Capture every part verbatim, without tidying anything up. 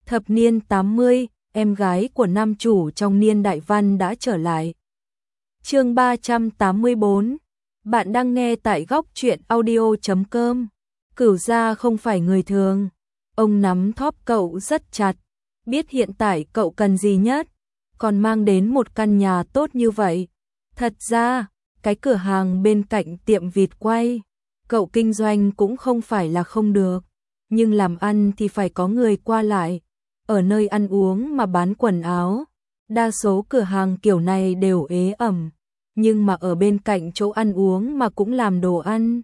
Thập niên tám mươi, em gái của nam chủ trong niên đại văn đã trở lại. Chương ba trăm tám mươi bốn. Bạn đang nghe tại góc truyện audio chấm com. Cửu Gia không phải người thường. Ông nắm thóp cậu rất chặt, biết hiện tại cậu cần gì nhất, còn mang đến một căn nhà tốt như vậy. Thật ra, cái cửa hàng bên cạnh tiệm vịt quay, cậu kinh doanh cũng không phải là không được, nhưng làm ăn thì phải có người qua lại. Ở nơi ăn uống mà bán quần áo, đa số cửa hàng kiểu này đều ế ẩm, nhưng mà ở bên cạnh chỗ ăn uống mà cũng làm đồ ăn,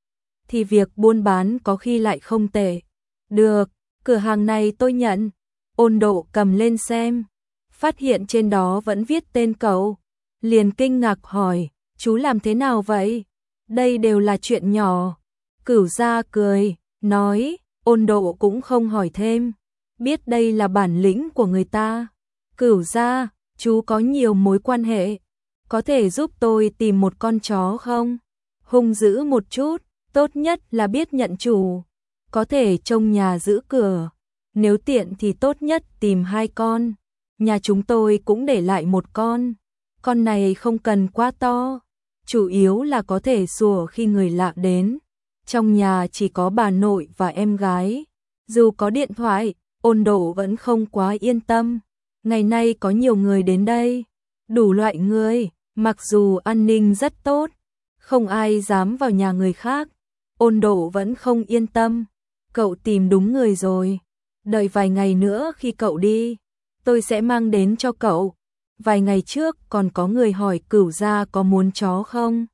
thì việc buôn bán có khi lại không tệ. Được, cửa hàng này tôi nhận. Ôn Độ cầm lên xem, phát hiện trên đó vẫn viết tên cậu, liền kinh ngạc hỏi, chú làm thế nào vậy? Đây đều là chuyện nhỏ. Cửu Gia cười, nói, Ôn Độ cũng không hỏi thêm, biết đây là bản lĩnh của người ta. Cửu Gia, chú có nhiều mối quan hệ, có thể giúp tôi tìm một con chó không? Hung dữ một chút, tốt nhất là biết nhận chủ, có thể trông nhà giữ cửa, nếu tiện thì tốt nhất tìm hai con. Nhà chúng tôi cũng để lại một con, con này không cần quá to, chủ yếu là có thể sủa khi người lạ đến. Trong nhà chỉ có bà nội và em gái, dù có điện thoại, Ôn Độ vẫn không quá yên tâm. Ngày nay có nhiều người đến đây, đủ loại người, mặc dù an ninh rất tốt, không ai dám vào nhà người khác, Ôn Độ vẫn không yên tâm. Cậu tìm đúng người rồi, đợi vài ngày nữa khi cậu đi, tôi sẽ mang đến cho cậu. Vài ngày trước còn có người hỏi Cửu Gia có muốn chó không.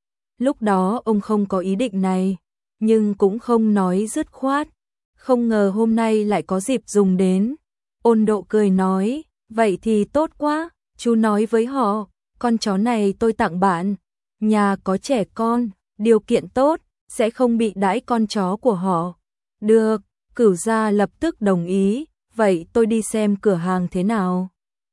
Lúc đó ông không có ý định này, nhưng cũng không nói dứt khoát. Không ngờ hôm nay lại có dịp dùng đến. Ôn Độ cười nói, vậy thì tốt quá, chú nói với họ, con chó này tôi tặng bạn, nhà có trẻ con, điều kiện tốt, sẽ không bị đãi con chó của họ. Được, Cửu Gia lập tức đồng ý, vậy tôi đi xem cửa hàng thế nào,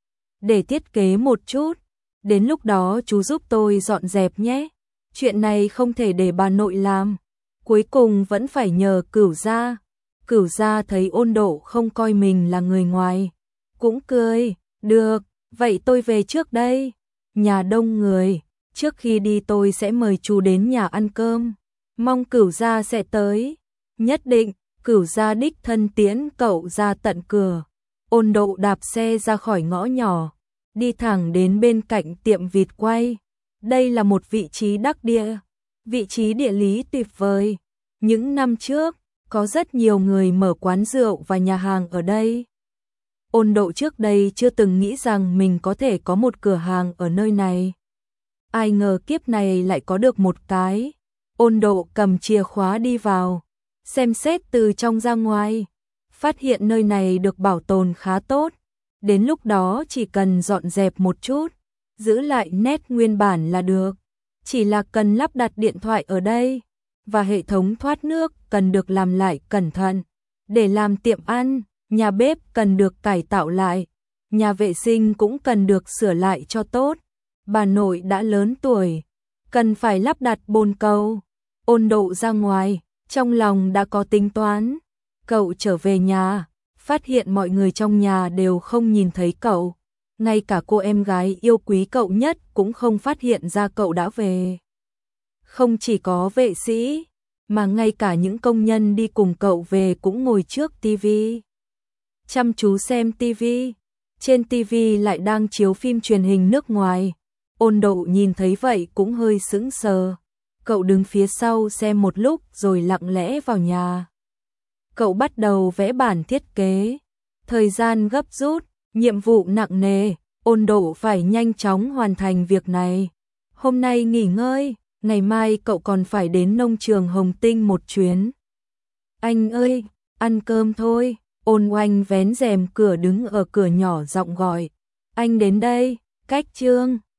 để thiết kế một chút, đến lúc đó chú giúp tôi dọn dẹp nhé. Chuyện này không thể để bà nội làm, cuối cùng vẫn phải nhờ Cửu Gia. Cửu Gia thấy Ôn Độ không coi mình là người ngoài, cũng cười, được, vậy tôi về trước đây. Nhà đông người, trước khi đi tôi sẽ mời chú đến nhà ăn cơm, mong Cửu Gia sẽ tới. Nhất định. Cửu Gia đích thân tiễn cậu ra tận cửa. Ôn Độ đạp xe ra khỏi ngõ nhỏ, đi thẳng đến bên cạnh tiệm vịt quay. Đây là một vị trí đắc địa, vị trí địa lý tuyệt vời. Những năm trước, có rất nhiều người mở quán rượu và nhà hàng ở đây. Ôn Độ trước đây chưa từng nghĩ rằng mình có thể có một cửa hàng ở nơi này. Ai ngờ kiếp này lại có được một cái. Ôn Độ cầm chìa khóa đi vào, xem xét từ trong ra ngoài, phát hiện nơi này được bảo tồn khá tốt. Đến lúc đó chỉ cần dọn dẹp một chút, giữ lại nét nguyên bản là được. Chỉ là cần lắp đặt điện thoại ở đây, và hệ thống thoát nước cần được làm lại cẩn thận. Để làm tiệm ăn, nhà bếp cần được cải tạo lại, nhà vệ sinh cũng cần được sửa lại cho tốt. Bà nội đã lớn tuổi, cần phải lắp đặt bồn cầu. Ôn Độ ra ngoài, trong lòng đã có tính toán. Cậu trở về nhà, phát hiện mọi người trong nhà đều không nhìn thấy cậu. Ngay cả cô em gái yêu quý cậu nhất cũng không phát hiện ra cậu đã về. Không chỉ có vệ sĩ, mà ngay cả những công nhân đi cùng cậu về cũng ngồi trước tivi, chăm chú xem tivi. Trên tivi lại đang chiếu phim truyền hình nước ngoài. Ôn Độ nhìn thấy vậy cũng hơi sững sờ. Cậu đứng phía sau xem một lúc rồi lặng lẽ vào nhà. Cậu bắt đầu vẽ bản thiết kế. Thời gian gấp rút, nhiệm vụ nặng nề, Ôn Độ phải nhanh chóng hoàn thành việc này. Hôm nay nghỉ ngơi, ngày mai cậu còn phải đến nông trường Hồng Tinh một chuyến. Anh ơi, ăn cơm thôi. Ôn Oanh vén rèm cửa đứng ở cửa nhỏ giọng gọi. Anh đến đây, cách Trương.